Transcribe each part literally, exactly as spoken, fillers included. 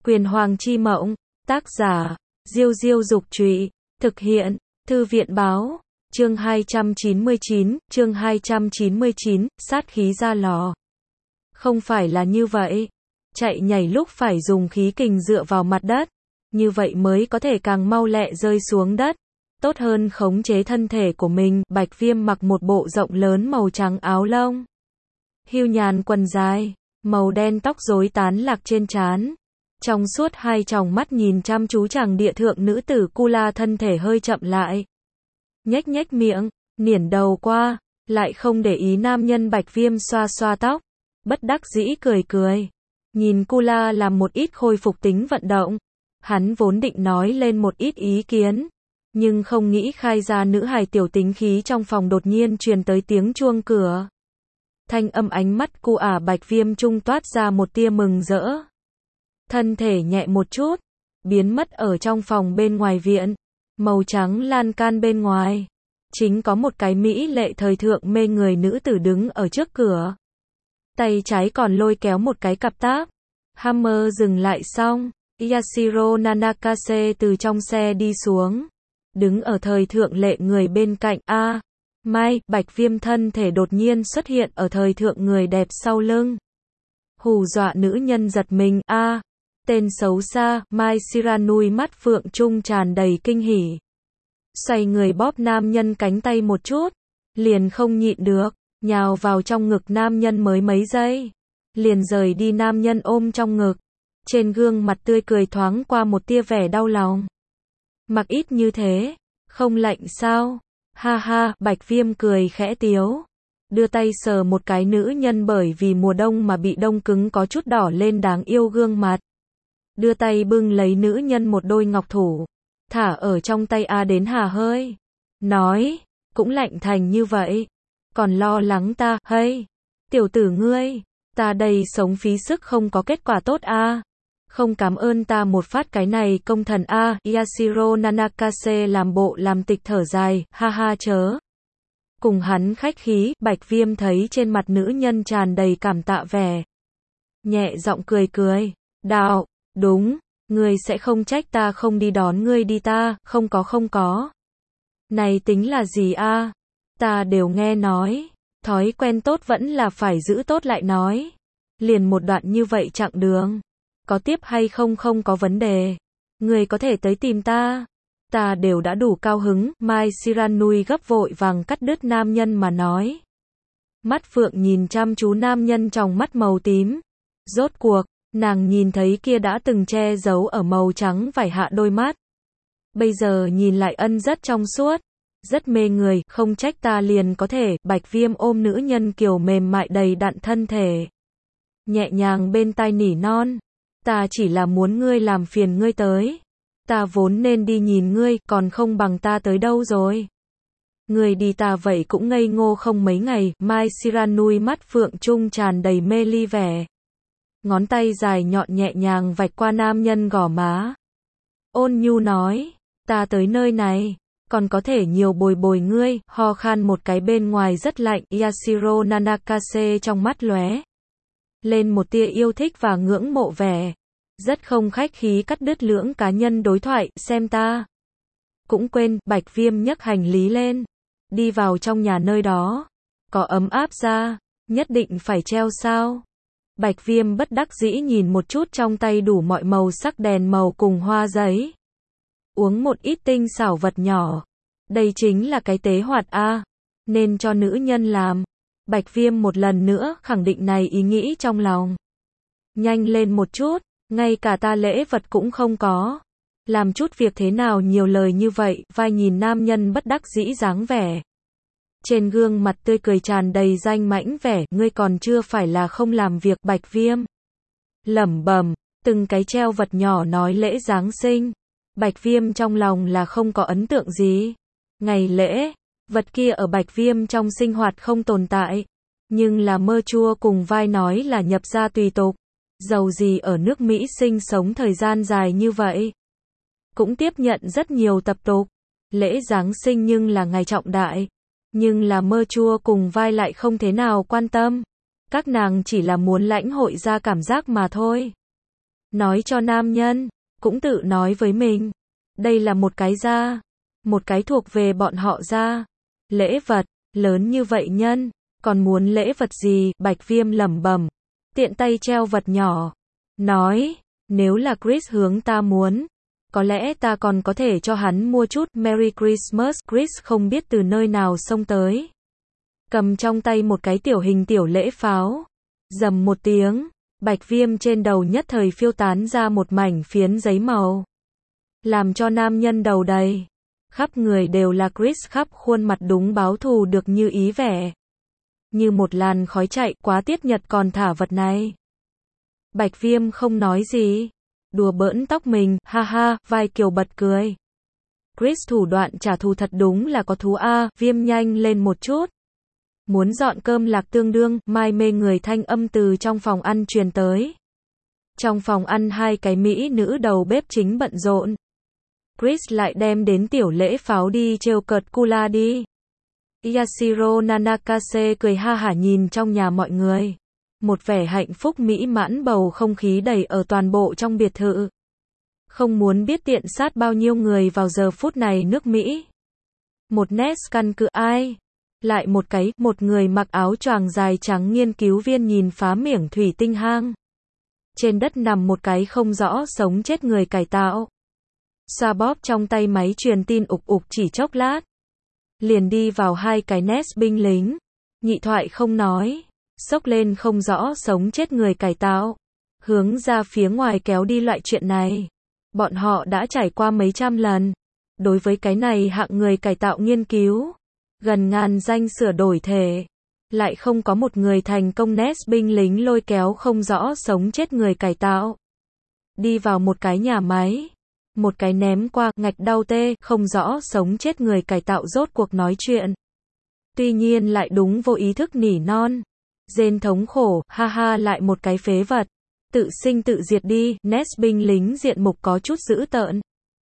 Quyền Hoàng chi mộng, tác giả, Diêu Diêu Dục Trụy, thực hiện, Thư viện Báo, chương hai trăm chín mươi chín, chương hai trăm chín mươi chín, sát khí ra lò. Không phải là như vậy. Chạy nhảy lúc phải dùng khí kình dựa vào mặt đất, như vậy mới có thể càng mau lẹ rơi xuống đất, tốt hơn khống chế thân thể của mình. Bạch Viêm mặc một bộ rộng lớn màu trắng áo lông, hưu nhàn quần dài, màu đen tóc rối tán lạc trên trán. Trong suốt hai tròng mắt nhìn chăm chú chàng địa thượng nữ tử Kula, thân thể hơi chậm lại, nhếch nhếch miệng, niển đầu qua, lại không để ý nam nhân. Bạch Viêm xoa xoa tóc, bất đắc dĩ cười cười, nhìn Kula làm một ít khôi phục tính vận động. Hắn vốn định nói lên một ít ý kiến, nhưng không nghĩ khai ra nữ hài tiểu tính khí. Trong phòng đột nhiên truyền tới tiếng chuông cửa. Thanh âm, ánh mắt cu ả Bạch Viêm trung toát ra một tia mừng rỡ. Thân thể nhẹ một chút, biến mất ở trong phòng bên ngoài viện. Màu trắng lan can bên ngoài, chính có một cái mỹ lệ thời thượng mê người nữ tử đứng ở trước cửa. Tay trái còn lôi kéo một cái cặp táp. Hammer dừng lại xong, Yashiro Nanakase từ trong xe đi xuống, đứng ở thời thượng lệ người bên cạnh. A, Mai, Bạch Viêm thân thể đột nhiên xuất hiện ở thời thượng người đẹp sau lưng, hù dọa nữ nhân giật mình. A, tên xấu xa. Mai Shiranui mắt phượng trung tràn đầy kinh hỉ, xoay người bóp nam nhân cánh tay một chút, liền không nhịn được, nhào vào trong ngực nam nhân. Mới mấy giây, liền rời đi. Nam nhân ôm trong ngực, trên gương mặt tươi cười thoáng qua một tia vẻ đau lòng. Mặc ít như thế, không lạnh sao? Ha ha, Bạch Viêm cười khẽ tiếu, đưa tay sờ một cái nữ nhân bởi vì mùa đông mà bị đông cứng có chút đỏ lên đáng yêu gương mặt. Đưa tay bưng lấy nữ nhân một đôi ngọc thủ, thả ở trong tay. A đến hà hơi, nói, cũng lạnh thành như vậy, còn lo lắng ta. Hey, tiểu tử ngươi, ta đây sống phí sức không có kết quả tốt a, không cảm ơn ta một phát cái này công thần a. Yashiro Nanakase làm bộ làm tịch thở dài, ha ha chớ cùng hắn khách khí. Bạch Viêm thấy trên mặt nữ nhân tràn đầy cảm tạ vẻ, nhẹ giọng cười cười, đạo, đúng, ngươi sẽ không trách ta không đi đón ngươi đi. Ta, không có không có. Này tính là gì a? Ta đều nghe nói, thói quen tốt vẫn là phải giữ tốt lại nói. Liền một đoạn như vậy chặng đường, có tiếp hay không không có vấn đề. Ngươi có thể tới tìm ta, ta đều đã đủ cao hứng. Mai Shiranui gấp vội vàng cắt đứt nam nhân mà nói. Mắt phượng nhìn chăm chú nam nhân trong mắt màu tím. Rốt cuộc, nàng nhìn thấy kia đã từng che giấu ở màu trắng vải hạ đôi mắt, bây giờ nhìn lại ân rất trong suốt, rất mê người. Không trách ta liền có thể. Bạch Viêm ôm nữ nhân kiều mềm mại đầy đặn thân thể, nhẹ nhàng bên tai nỉ non, ta chỉ là muốn ngươi làm phiền ngươi tới. Ta vốn nên đi nhìn ngươi, còn không bằng ta tới đâu rồi. Ngươi đi ta vậy cũng ngây ngô không mấy ngày. Mai Shiranui mắt phượng trung tràn đầy mê ly vẻ, ngón tay dài nhọn nhẹ nhàng vạch qua nam nhân gò má, ôn nhu nói, ta tới nơi này, còn có thể nhiều bồi bồi ngươi. Ho khan một cái, bên ngoài rất lạnh. Yashiro Nanakase trong mắt lóe lên một tia yêu thích và ngưỡng mộ vẻ, rất không khách khí cắt đứt lưỡng cá nhân đối thoại. Xem ta cũng quên. Bạch Viêm nhấc hành lý lên, đi vào trong nhà. Nơi đó có ấm áp ra, nhất định phải treo sao? Bạch Viêm bất đắc dĩ nhìn một chút trong tay đủ mọi màu sắc đèn màu cùng hoa giấy, uống một ít tinh xảo vật nhỏ. Đây chính là cái tế hoạt a, nên cho nữ nhân làm. Bạch Viêm một lần nữa khẳng định này ý nghĩ trong lòng. Nhanh lên một chút, ngay cả ta lễ vật cũng không có, làm chút việc thế nào nhiều lời như vậy. Vai nhìn nam nhân bất đắc dĩ dáng vẻ, trên gương mặt tươi cười tràn đầy danh mãnh vẻ. Ngươi còn chưa phải là không làm việc. Bạch Viêm lẩm bẩm, từng cái treo vật nhỏ nói lễ Giáng sinh. Bạch Viêm trong lòng là không có ấn tượng gì. Ngày lễ, vật kia ở Bạch Viêm trong sinh hoạt không tồn tại, nhưng là mơ chua cùng vai nói là nhập gia tùy tục. Dầu gì ở nước Mỹ sinh sống thời gian dài như vậy, cũng tiếp nhận rất nhiều tập tục. Lễ Giáng sinh nhưng là ngày trọng đại, nhưng là mơ chua cùng vai lại không thế nào quan tâm. Các nàng chỉ là muốn lãnh hội ra cảm giác mà thôi. nói cho nam nhân, cũng tự nói với mình. Đây là một cái gia, một cái thuộc về bọn họ gia. Lễ vật, lớn như vậy nhân, còn muốn lễ vật gì? Bạch Viêm lẩm bẩm, tiện tay treo vật nhỏ. Nói, nếu là Chris hướng ta muốn, có lẽ ta còn có thể cho hắn mua chút. Merry Christmas. Chris không biết từ nơi nào xông tới, cầm trong tay một cái tiểu hình tiểu lễ pháo. Rầm một tiếng, Bạch Viêm trên đầu nhất thời phiêu tán ra một mảnh phiến giấy màu, làm cho nam nhân đầu đầy, khắp người đều là Chris, khắp khuôn mặt đúng báo thù được như ý vẻ. Như một làn khói chạy, quá tiết nhật còn thả vật này. Bạch Viêm không nói gì, đùa bỡn tóc mình, ha ha, vai Kiều bật cười. Chris thủ đoạn trả thù thật đúng là có thú a. Viêm nhanh lên một chút, muốn dọn cơm lạc tương đương, mai mê người thanh âm từ trong phòng ăn truyền tới. Trong phòng ăn hai cái mỹ nữ đầu bếp chính bận rộn. Chris lại đem đến tiểu lễ pháo đi trêu cợt Kula đi. Yashiro Nanakase cười ha hả nhìn trong nhà mọi người. Một vẻ hạnh phúc mỹ mãn, bầu không khí đầy ở toàn bộ trong biệt thự. Không muốn biết tiện sát bao nhiêu người vào giờ phút này nước Mỹ. Một nét căn cứ ai? Lại một cái, một người mặc áo choàng dài trắng nghiên cứu viên nhìn phá miệng thủy tinh hang. Trên đất nằm một cái không rõ sống chết người cải tạo. Xoa bóp trong tay máy truyền tin ục ục chỉ chốc lát. Liền đi vào hai cái nest binh lính. Nhị thoại không nói. Xốc lên không rõ sống chết người cải tạo. Hướng ra phía ngoài kéo đi. Loại chuyện này, bọn họ đã trải qua mấy trăm lần. Đối với cái này hạng người cải tạo nghiên cứu, gần ngàn danh sửa đổi thể, lại không có một người thành công. Nest binh lính lôi kéo không rõ sống chết người cải tạo. Đi vào một cái nhà máy. Một cái ném qua, ngạch đau tê, không rõ sống chết người cải tạo rốt cuộc nói chuyện. Tuy nhiên lại đúng vô ý thức nỉ non. Rên thống khổ, ha ha, lại một cái phế vật. Tự sinh tự diệt đi. Nest binh lính diện mục có chút dữ tợn.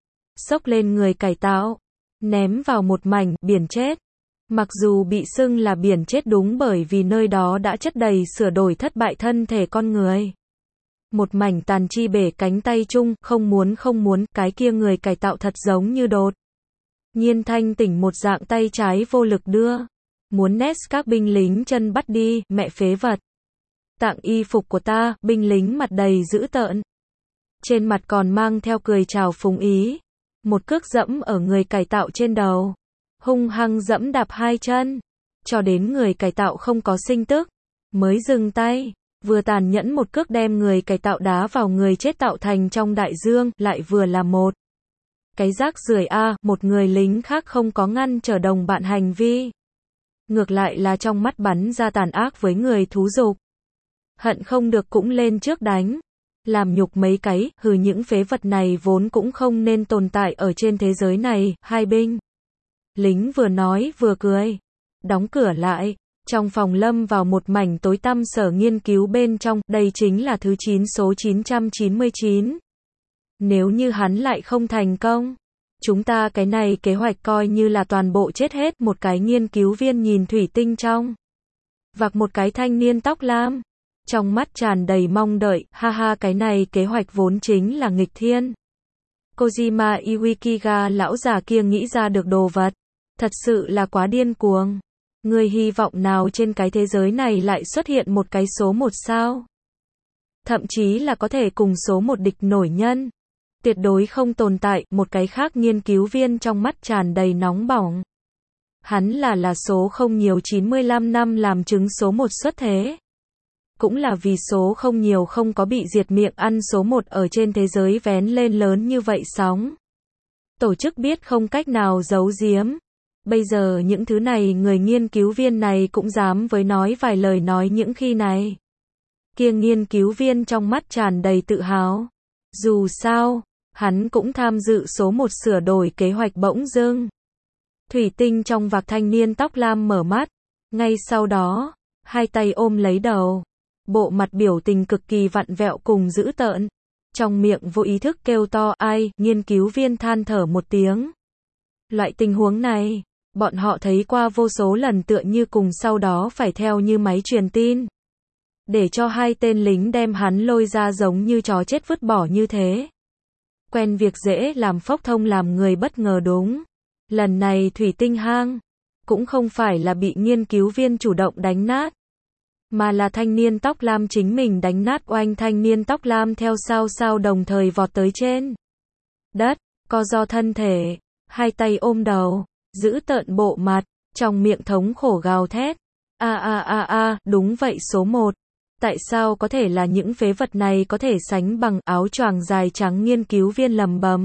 Xốc lên người cải tạo, ném vào một mảnh biển chết. Mặc dù bị xưng là biển chết đúng bởi vì nơi đó đã chất đầy sửa đổi thất bại thân thể con người. Một mảnh tàn chi bể cánh tay chung, không muốn không muốn, cái kia người cải tạo thật giống như đột nhiên thanh tỉnh một dạng, tay trái vô lực đưa. Muốn nest các binh lính chân bắt đi, mẹ phế vật. Tặng y phục của ta. Binh lính mặt đầy dữ tợn. Trên mặt còn mang theo cười chào phúng ý. Một cước dẫm ở người cải tạo trên đầu. Hung hăng dẫm đạp hai chân. Cho đến người cải tạo không có sinh tức. Mới dừng tay. Vừa tàn nhẫn một cước đem người cải tạo đá vào người chết tạo thành trong đại dương, lại vừa là một cái rác rưởi a. Một người lính khác không có ngăn trở đồng bạn hành vi. Ngược lại là trong mắt bắn ra tàn ác với người thú dục. Hận không được cũng lên trước đánh. Làm nhục mấy cái, hừ, những phế vật này vốn cũng không nên tồn tại ở trên thế giới này. Hai binh lính vừa nói vừa cười. Đóng cửa lại. Trong phòng lâm vào một mảnh tối tăm. Sở nghiên cứu bên trong, đây chính là thứ chín số chín trăm chín mươi chín. Nếu như hắn lại không thành công, chúng ta cái này kế hoạch coi như là toàn bộ chết hết. Một cái nghiên cứu viên nhìn thủy tinh trong vạc một cái thanh niên tóc lam, trong mắt tràn đầy mong đợi, ha ha, cái này kế hoạch vốn chính là nghịch thiên. Kojima Iwaikiga lão già kia nghĩ ra được đồ vật, thật sự là quá điên cuồng. Người hy vọng nào trên cái thế giới này lại xuất hiện một cái số một sao? Thậm chí là có thể cùng số một địch nổi nhân. Tuyệt đối không tồn tại. Một cái khác nghiên cứu viên trong mắt tràn đầy nóng bỏng. Hắn là là số không nhiều chín mươi lăm năm làm chứng số một xuất thế. Cũng là vì số không nhiều không có bị diệt miệng ăn số một ở trên thế giới vén lên lớn như vậy sóng. Tổ chức biết không cách nào giấu giếm. Bây giờ những thứ này người nghiên cứu viên này cũng dám với nói vài lời nói những khi này. Kia nghiên cứu viên trong mắt tràn đầy tự hào. Dù sao, hắn cũng tham dự số một sửa đổi kế hoạch. Bỗng dưng, thủy tinh trong vạc thanh niên tóc lam mở mắt. Ngay sau đó, hai tay ôm lấy đầu. Bộ mặt biểu tình cực kỳ vặn vẹo cùng dữ tợn. Trong miệng vô ý thức kêu to ai, nghiên cứu viên than thở một tiếng. Loại tình huống này, bọn họ thấy qua vô số lần, tựa như cùng sau đó phải theo như máy truyền tin. để cho hai tên lính đem hắn lôi ra giống như chó chết vứt bỏ như thế. Quen việc dễ làm phốc thông làm người bất ngờ đúng. Lần này thủy tinh hang cũng không phải là bị nghiên cứu viên chủ động đánh nát, mà là thanh niên tóc lam chính mình đánh nát. Oanh, thanh niên tóc lam theo sao sao đồng thời vọt tới trên đất, co do thân thể, hai tay ôm đầu, giữ tợn bộ mặt, trong miệng thống khổ gào thét. A a a a, đúng vậy số một. Tại sao có thể là những phế vật này có thể sánh bằng áo choàng dài trắng, nghiên cứu viên lầm bầm.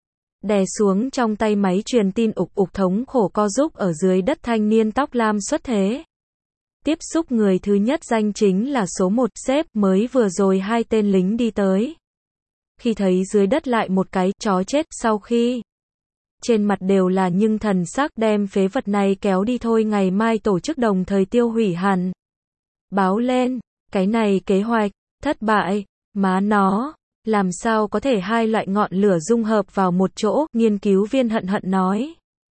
Đè xuống trong tay máy truyền tin, ục ục thống khổ co giúp ở dưới đất. Thanh niên tóc lam xuất thế. Tiếp xúc người thứ nhất danh chính là số một, sếp. Mới vừa rồi hai tên lính đi tới. Khi thấy dưới đất lại một cái chó chết, sau khi trên mặt đều là nhưng thần sắc đem phế vật này kéo đi thôi, ngày mai tổ chức đồng thời tiêu hủy hẳn. Báo lên, cái này kế hoạch thất bại, má nó, làm sao có thể hai loại ngọn lửa dung hợp vào một chỗ, nghiên cứu viên hận hận nói.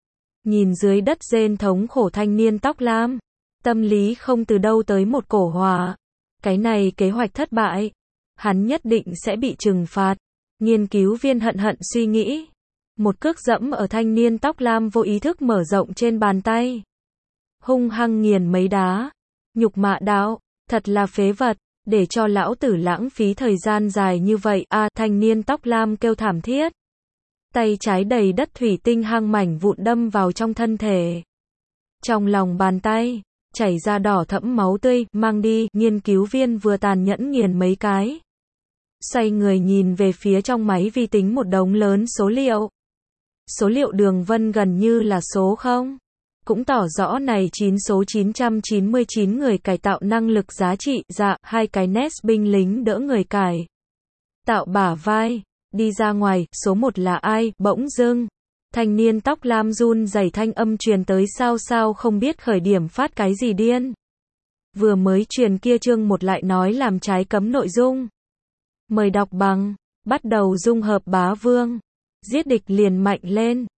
Nhìn dưới đất rên thống khổ thanh niên tóc lam, tâm lý không từ đâu tới một cổ hỏa. Cái này kế hoạch thất bại, hắn nhất định sẽ bị trừng phạt. Nghiên cứu viên hận hận suy nghĩ. Một cước dẫm ở thanh niên tóc lam vô ý thức mở rộng trên bàn tay. Hung hăng nghiền mấy đá. Nhục mạ đạo, thật là phế vật, để cho lão tử lãng phí thời gian dài như vậy. A, à, thanh niên tóc lam kêu thảm thiết. Tay trái đầy đất thủy tinh hang mảnh vụn đâm vào trong thân thể. Trong lòng bàn tay, chảy ra đỏ thẫm máu tươi, mang đi. Nghiên cứu viên vừa tàn nhẫn nghiền mấy cái. Xoay người nhìn về phía trong máy vi tính một đống lớn số liệu. Số liệu đường vân gần như là số không. Cũng tỏ rõ này chín số chín trăm chín mươi chín người cải tạo năng lực giá trị. Dạ, hai cái nest binh lính đỡ người cải tạo bả vai. Đi ra ngoài, số một là ai? Bỗng dưng. Thanh niên tóc lam run rẩy thanh âm truyền tới, sao sao không biết khởi điểm phát cái gì điên. Vừa mới truyền kia chương một lại nói làm trái cấm nội dung. Mời đọc bằng, bắt đầu dung hợp bá vương. Giết địch liền mạnh lên.